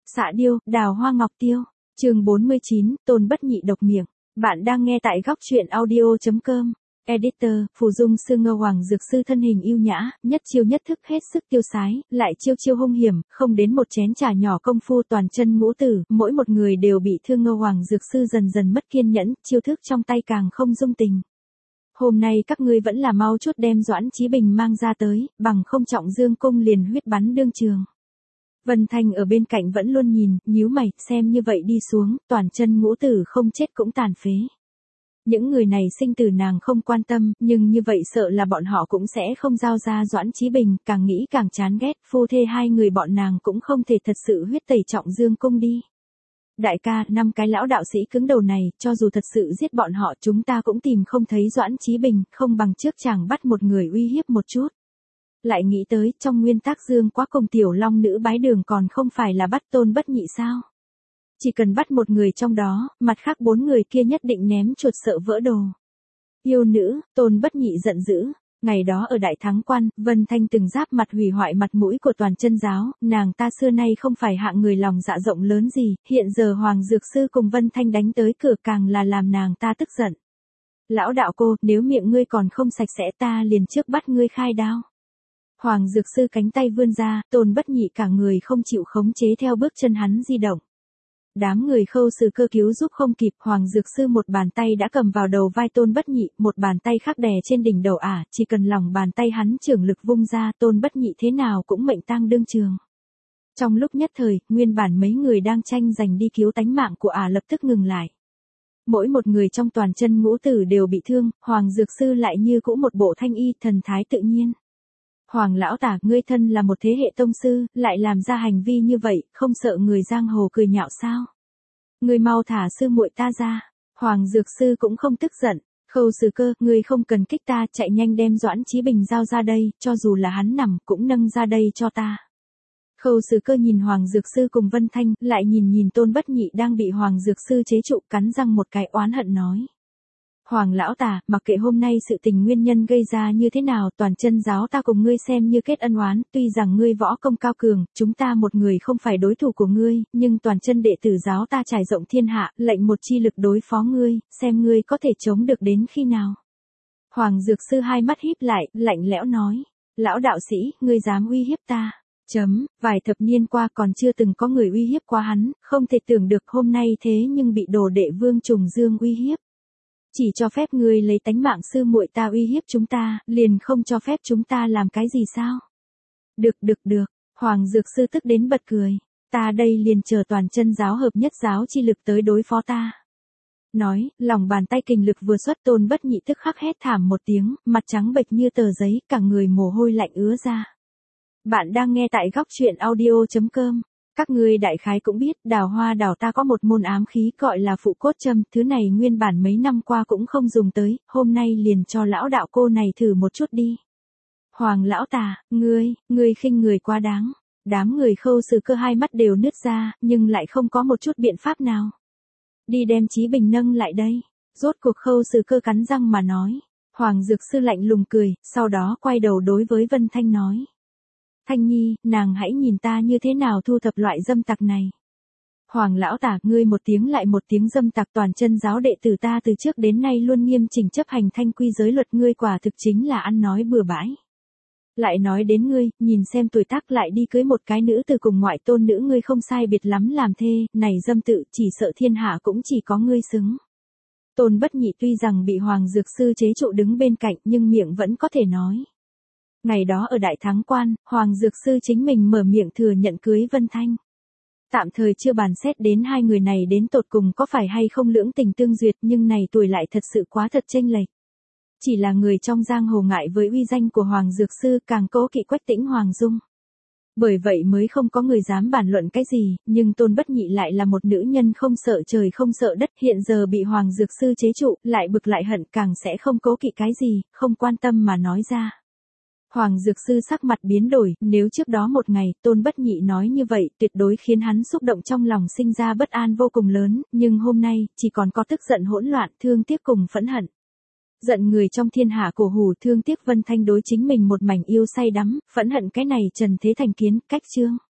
Xạ điêu, đào hoa ngọc tiêu. Chương 49, Tôn Bất Nhị độc miệng. Bạn đang nghe tại góc truyện audio.com. Editor, Phù Dung Sư Ngô Hoàng Dược Sư thân hình yêu nhã, nhất chiêu nhất thức hết sức tiêu sái, lại chiêu chiêu hung hiểm, không đến một chén trà nhỏ công phu toàn chân ngũ tử, mỗi một người đều bị thương. Ngô Hoàng Dược Sư dần dần mất kiên nhẫn, chiêu thức trong tay càng không dung tình. Hôm nay các ngươi vẫn là mau chút đem Doãn Chí Bình mang ra tới, bằng không Trọng Dương cung liền huyết bắn đương trường. Vân Thanh ở bên cạnh vẫn luôn nhìn, nhíu mày, xem như vậy đi xuống, toàn chân ngũ tử không chết cũng tàn phế. Những người này sinh tử nàng không quan tâm, nhưng như vậy sợ là bọn họ cũng sẽ không giao ra Doãn Chí Bình, càng nghĩ càng chán ghét, phu thê hai người bọn nàng cũng không thể thật sự huyết tẩy Trọng Dương cung đi. Đại ca, 5 cái lão đạo sĩ cứng đầu này, cho dù thật sự giết bọn họ chúng ta cũng tìm không thấy Doãn Chí Bình, không bằng trước chàng bắt một người uy hiếp một chút. Lại nghĩ tới, trong nguyên tắc Dương Quá cùng Tiểu Long Nữ bái đường còn không phải là bắt Tôn Bất Nhị sao? Chỉ cần bắt một người trong đó, mặt khác 4 người kia nhất định ném chuột sợ vỡ đồ. Yêu nữ, Tôn Bất Nhị giận dữ. Ngày đó ở Đại Thắng Quan, Vân Thanh từng giáp mặt hủy hoại mặt mũi của toàn chân giáo, nàng ta xưa nay không phải hạng người lòng dạ rộng lớn gì, hiện giờ Hoàng Dược Sư cùng Vân Thanh đánh tới cửa càng là làm nàng ta tức giận. Lão đạo cô, nếu miệng ngươi còn không sạch sẽ ta liền trước bắt ngươi khai đao. Hoàng Dược Sư cánh tay vươn ra, Tôn Bất Nhị cả người không chịu khống chế theo bước chân hắn di động. Đám người Khâu Sử Cơ cứu giúp không kịp, Hoàng Dược Sư một bàn tay đã cầm vào đầu vai Tôn Bất Nhị, một bàn tay khác đè trên đỉnh đầu chỉ cần lòng bàn tay hắn trưởng lực vung ra, Tôn Bất Nhị thế nào cũng mệnh tang đương trường. Trong lúc nhất thời, nguyên bản mấy người đang tranh giành đi cứu tánh mạng của lập tức ngừng lại. Mỗi một người trong toàn chân ngũ tử đều bị thương, Hoàng Dược Sư lại như cũ một bộ thanh y, thần thái tự nhiên. Hoàng lão tả, ngươi thân là một thế hệ tông sư, lại làm ra hành vi như vậy, không sợ người giang hồ cười nhạo sao? Ngươi mau thả sư muội ta ra. Hoàng Dược Sư cũng không tức giận. Khâu Sử Cơ, ngươi không cần kích ta, chạy nhanh đem Doãn Chí Bình giao ra đây, cho dù là hắn nằm cũng nâng ra đây cho ta. Khâu Sử Cơ nhìn Hoàng Dược Sư cùng Vân Thanh, lại nhìn Tôn Bất Nhị đang bị Hoàng Dược Sư chế trụ, cắn răng một cái oán hận nói. Hoàng lão tả, mặc kệ hôm nay sự tình nguyên nhân gây ra như thế nào, toàn chân giáo ta cùng ngươi xem như kết ân oán, tuy rằng ngươi võ công cao cường, chúng ta một người không phải đối thủ của ngươi, nhưng toàn chân đệ tử giáo ta trải rộng thiên hạ, lệnh một chi lực đối phó ngươi, xem ngươi có thể chống được đến khi nào. Hoàng Dược Sư hai mắt híp lại, lạnh lẽo nói, lão đạo sĩ, ngươi dám uy hiếp ta. Vài thập niên qua còn chưa từng có người uy hiếp qua hắn, không thể tưởng được hôm nay thế nhưng bị đồ đệ Vương Trùng Dương uy hiếp. Chỉ cho phép ngươi lấy tánh mạng sư muội ta uy hiếp chúng ta, liền không cho phép chúng ta làm cái gì sao? Được, Hoàng Dược Sư tức đến bật cười. Ta đây liền chờ toàn chân giáo hợp nhất giáo chi lực tới đối phó ta. Nói, lòng bàn tay kình lực vừa xuất, Tôn Bất Nhị tức khắc hét thảm một tiếng, mặt trắng bệch như tờ giấy, cả người mồ hôi lạnh ứa ra. Bạn đang nghe tại góc truyện audio.com. Các ngươi đại khái cũng biết, Đào Hoa đảo ta có một môn ám khí gọi là phụ cốt châm, thứ này nguyên bản mấy năm qua cũng không dùng tới, hôm nay liền cho lão đạo cô này thử một chút đi. Hoàng lão tả, ngươi khinh người quá đáng. Đám người Khâu Sử Cơ hai mắt đều nứt ra, nhưng lại không có một chút biện pháp nào. Đi đem Chí Bình nâng lại đây. Rốt cuộc Khâu Sử Cơ cắn răng mà nói. Hoàng Dược Sư lạnh lùng cười, sau đó quay đầu đối với Vân Thanh nói. Thanh Nhi, nàng hãy nhìn ta như thế nào thu thập loại dâm tặc này. Hoàng lão tả, ngươi một tiếng lại một tiếng dâm tặc, toàn chân giáo đệ tử ta từ trước đến nay luôn nghiêm chỉnh chấp hành thanh quy giới luật, ngươi quả thực chính là ăn nói bừa bãi. Lại nói đến ngươi, nhìn xem tuổi tác lại đi cưới một cái nữ từ cùng ngoại tôn nữ, ngươi không sai biệt lắm làm thê, này dâm tự, chỉ sợ thiên hạ cũng chỉ có ngươi xứng. Tôn Bất Nhị tuy rằng bị Hoàng Dược Sư chế trụ đứng bên cạnh nhưng miệng vẫn có thể nói. Ngày đó ở Đại Thắng Quan, Hoàng Dược Sư chính mình mở miệng thừa nhận cưới Vân Thanh. Tạm thời chưa bàn xét đến hai người này đến tột cùng có phải hay không lưỡng tình tương duyệt, nhưng này tuổi lại thật sự quá thật chênh lệch. Chỉ là người trong giang hồ ngại với uy danh của Hoàng Dược Sư, càng cố kỵ Quách Tĩnh Hoàng Dung. Bởi vậy mới không có người dám bàn luận cái gì, nhưng Tôn Bất Nhị lại là một nữ nhân không sợ trời không sợ đất, hiện giờ bị Hoàng Dược Sư chế trụ, lại bực lại hận, càng sẽ không cố kỵ cái gì, không quan tâm mà nói ra. Hoàng Dược Sư sắc mặt biến đổi, nếu trước đó một ngày, Tôn Bất Nhị nói như vậy, tuyệt đối khiến hắn xúc động trong lòng sinh ra bất an vô cùng lớn, nhưng hôm nay, chỉ còn có tức giận hỗn loạn, thương tiếc cùng phẫn hận. Giận người trong thiên hạ cổ hủ, thương tiếc Vân Thanh đối chính mình một mảnh yêu say đắm, phẫn hận cái này trần thế thành kiến, cách chương.